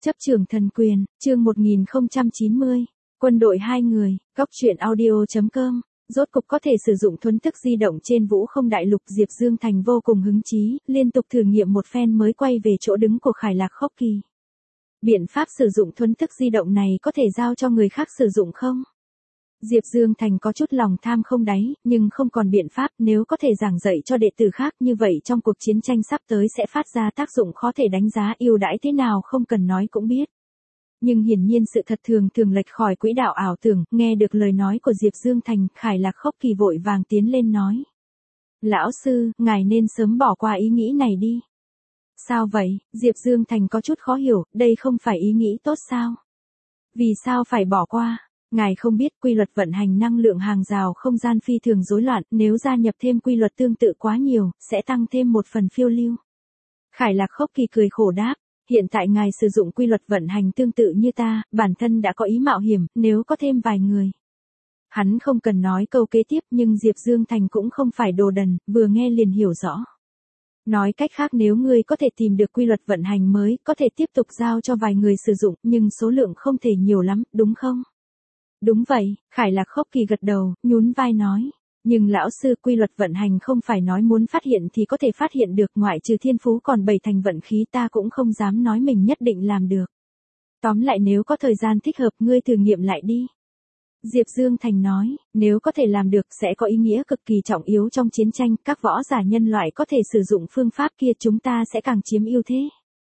Chấp trường thần quyền, chương 1090, quân đội hai người, góc truyện audio.com, rốt cục có thể sử dụng thuấn thức di động trên Vũ Không Đại Lục. Diệp Dương Thành vô cùng hứng chí, liên tục thử nghiệm một phen mới quay về chỗ đứng của Khải Lạc Khốc Kỳ. Biện pháp sử dụng thuấn thức di động này có thể giao cho người khác sử dụng không? Diệp Dương Thành có chút lòng tham không đáy, nhưng không còn biện pháp. Nếu có thể giảng dạy cho đệ tử khác như vậy trong cuộc chiến tranh sắp tới sẽ phát ra tác dụng khó thể đánh giá, ưu đãi thế nào không cần nói cũng biết. Nhưng hiển nhiên sự thật thường lệch khỏi quỹ đạo ảo tưởng. Nghe được lời nói của Diệp Dương Thành, Khải Lạc Khốc Kỳ vội vàng tiến lên nói: Lão sư, ngài nên sớm bỏ qua ý nghĩ này đi. Sao vậy? Diệp Dương Thành có chút khó hiểu, đây không phải ý nghĩ tốt sao? Vì sao phải bỏ qua? Ngài không biết quy luật vận hành năng lượng hàng rào không gian phi thường rối loạn, nếu gia nhập thêm quy luật tương tự quá nhiều, sẽ tăng thêm một phần phiêu lưu. Khải Lạc Khốc Kỳ cười khổ đáp: Hiện tại ngài sử dụng quy luật vận hành tương tự như ta, bản thân đã có ý mạo hiểm, nếu có thêm vài người. Hắn không cần nói câu kế tiếp, nhưng Diệp Dương Thành cũng không phải đồ đần, vừa nghe liền hiểu rõ. Nói cách khác, nếu ngươi có thể tìm được quy luật vận hành mới, có thể tiếp tục giao cho vài người sử dụng, nhưng số lượng không thể nhiều lắm, đúng không? Đúng vậy, Khải Lạc Khốc Kỳ gật đầu, nhún vai nói. Nhưng lão sư, quy luật vận hành không phải nói muốn phát hiện thì có thể phát hiện được, ngoại trừ thiên phú còn 7 thành vận khí, ta cũng không dám nói mình nhất định làm được. Tóm lại, nếu có thời gian thích hợp, ngươi thử nghiệm lại đi. Diệp Dương Thành nói, nếu có thể làm được sẽ có ý nghĩa cực kỳ trọng yếu trong chiến tranh, các võ giả nhân loại có thể sử dụng phương pháp kia, chúng ta sẽ càng chiếm ưu thế.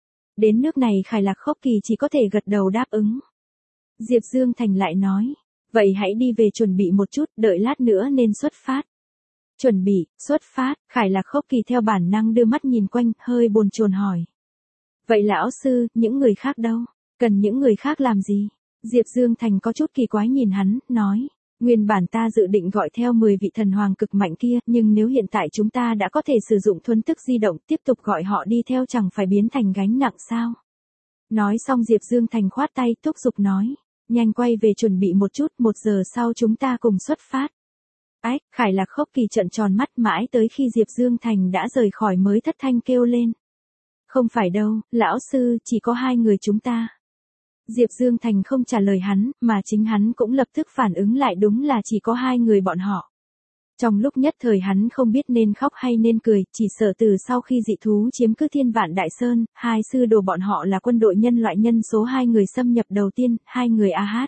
Đến nước này Khải Lạc Khốc Kỳ chỉ có thể gật đầu đáp ứng. Diệp Dương Thành lại nói, vậy hãy đi về chuẩn bị một chút, đợi lát nữa nên xuất phát. Chuẩn bị, xuất phát, Khải Lạc Khốc Kỳ theo bản năng đưa mắt nhìn quanh, hơi bồn chồn hỏi. Vậy lão sư, những người khác đâu? Cần những người khác làm gì? Diệp Dương Thành có chút kỳ quái nhìn hắn, nói, nguyên bản ta dự định gọi theo 10 vị thần hoàng cực mạnh kia, nhưng nếu hiện tại chúng ta đã có thể sử dụng thuấn thức di động, tiếp tục gọi họ đi theo chẳng phải biến thành gánh nặng sao? Nói xong Diệp Dương Thành khoát tay, thúc giục nói, nhanh quay về chuẩn bị một chút, 1 giờ sau chúng ta cùng xuất phát. Ách, Khải Lạc Khốc Kỳ trợn tròn mắt, mãi tới khi Diệp Dương Thành đã rời khỏi mới thất thanh kêu lên. Không phải đâu, lão sư, chỉ có 2 người chúng ta. Diệp Dương Thành không trả lời hắn, mà chính hắn cũng lập tức phản ứng lại, đúng là chỉ có 2 người bọn họ. Trong lúc nhất thời hắn không biết nên khóc hay nên cười, chỉ sợ từ sau khi dị thú chiếm cứ Thiên Vạn Đại Sơn, 2 sư đồ bọn họ là quân đội nhân loại nhân số 2 người xâm nhập đầu tiên, 2 người AH.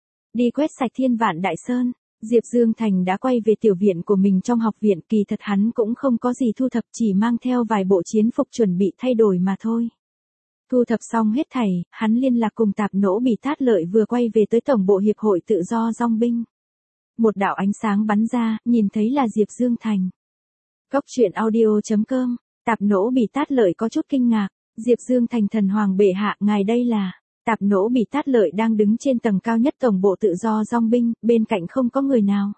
Đi quét sạch Thiên Vạn Đại Sơn, Diệp Dương Thành đã quay về tiểu viện của mình trong học viện, kỳ thật hắn cũng không có gì thu thập, chỉ mang theo vài bộ chiến phục chuẩn bị thay đổi mà thôi. Thu thập xong hết thảy, hắn liên lạc cùng Tạp Nỗ Bỉ Tát Lợi vừa quay về tới tổng bộ hiệp hội tự do dong binh. Một đạo ánh sáng bắn ra, nhìn thấy là Diệp Dương Thành. Góc truyện audio.com, Tạp Nỗ Bỉ Tát Lợi có chút kinh ngạc, Diệp Dương Thành thần hoàng bệ hạ, ngài đây là... Tạp Nỗ Bỉ Tát Lợi đang đứng trên tầng cao nhất tổng bộ tự do dong binh, bên cạnh không có người nào.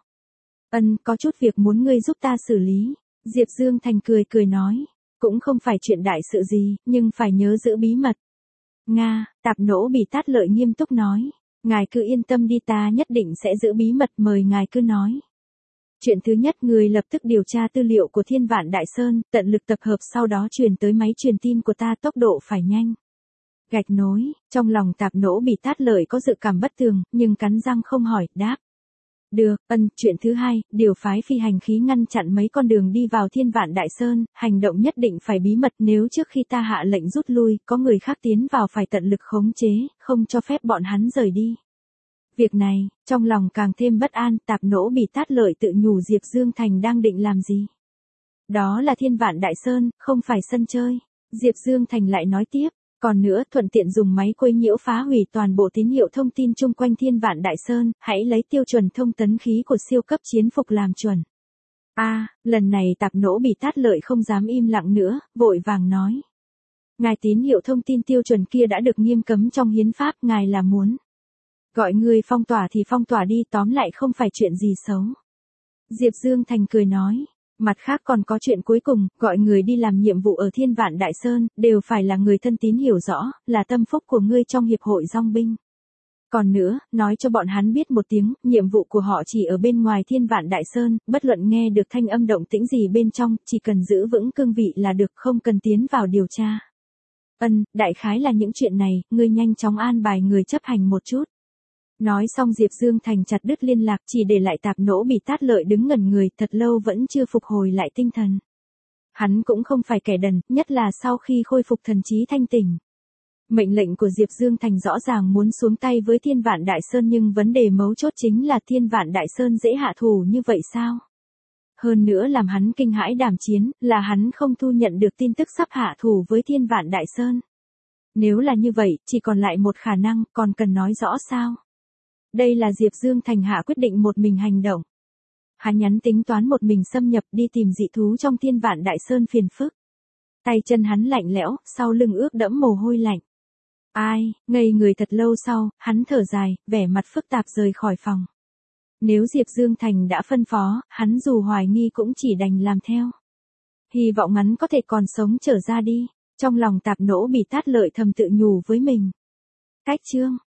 Có chút việc muốn ngươi giúp ta xử lý. Diệp Dương Thành cười nói, cũng không phải chuyện đại sự gì, nhưng phải nhớ giữ bí mật. Nga, Tạp Nỗ Bỉ Tát Lợi nghiêm túc nói, ngài cứ yên tâm đi, ta nhất định sẽ giữ bí mật, mời ngài cứ nói. Chuyện thứ nhất, người lập tức điều tra tư liệu của Thiên Vạn Đại Sơn, tận lực tập hợp, sau đó truyền tới máy truyền tin của ta, tốc độ phải nhanh. Gạch nối, trong lòng Tạp Nỗ Bỉ Tát Lợi có dự cảm bất tường, nhưng cắn răng không hỏi, đáp. Được, chuyện thứ hai, điều phái phi hành khí ngăn chặn mấy con đường đi vào Thiên Vạn Đại Sơn, hành động nhất định phải bí mật, nếu trước khi ta hạ lệnh rút lui, có người khác tiến vào phải tận lực khống chế, không cho phép bọn hắn rời đi. Việc này, trong lòng càng thêm bất an, Tạp Nỗ Bỉ Tát Lợi tự nhủ Diệp Dương Thành đang định làm gì. Đó là Thiên Vạn Đại Sơn, không phải sân chơi. Diệp Dương Thành lại nói tiếp. Còn nữa, thuận tiện dùng máy quấy nhiễu phá hủy toàn bộ tín hiệu thông tin chung quanh Thiên Vạn Đại Sơn, hãy lấy tiêu chuẩn thông tấn khí của siêu cấp chiến phục làm chuẩn. Lần này Tạp Nỗ Bỉ Tát Lợi không dám im lặng nữa, vội vàng nói. Ngài, tín hiệu thông tin tiêu chuẩn kia đã được nghiêm cấm trong hiến pháp, ngài là muốn gọi người phong tỏa thì phong tỏa đi, tóm lại không phải chuyện gì xấu. Diệp Dương Thành cười nói. Mặt khác còn có chuyện cuối cùng, gọi người đi làm nhiệm vụ ở Thiên Vạn Đại Sơn, đều phải là người thân tín hiểu rõ, là tâm phúc của ngươi trong hiệp hội dong binh. Còn nữa, nói cho bọn hắn biết một tiếng, nhiệm vụ của họ chỉ ở bên ngoài Thiên Vạn Đại Sơn, bất luận nghe được thanh âm động tĩnh gì bên trong, chỉ cần giữ vững cương vị là được, không cần tiến vào điều tra. Đại khái là những chuyện này, ngươi nhanh chóng an bài người chấp hành một chút. Nói xong Diệp Dương Thành chặt đứt liên lạc, chỉ để lại Tạp Nỗ Bỉ Tát Lợi đứng ngẩn người thật lâu vẫn chưa phục hồi lại tinh thần. Hắn cũng không phải kẻ đần, nhất là sau khi khôi phục thần trí thanh tỉnh. Mệnh lệnh của Diệp Dương Thành rõ ràng muốn xuống tay với Thiên Vạn Đại Sơn, nhưng vấn đề mấu chốt chính là Thiên Vạn Đại Sơn dễ hạ thủ như vậy sao? Hơn nữa làm hắn kinh hãi đảm chiến, là hắn không thu nhận được tin tức sắp hạ thủ với Thiên Vạn Đại Sơn. Nếu là như vậy, chỉ còn lại một khả năng, còn cần nói rõ sao? Đây là Diệp Dương Thành hạ quyết định một mình hành động. Hắn nhắn tính toán một mình xâm nhập đi tìm dị thú trong Thiên Vạn Đại Sơn phiền phức. Tay chân hắn lạnh lẽo, sau lưng ướt đẫm mồ hôi lạnh. Ngây người thật lâu sau, hắn thở dài, vẻ mặt phức tạp rời khỏi phòng. Nếu Diệp Dương Thành đã phân phó, hắn dù hoài nghi cũng chỉ đành làm theo. Hy vọng hắn có thể còn sống trở ra đi. Trong lòng Tạp Nỗ Bỉ Tát Lợi thầm tự nhủ với mình. Cách chương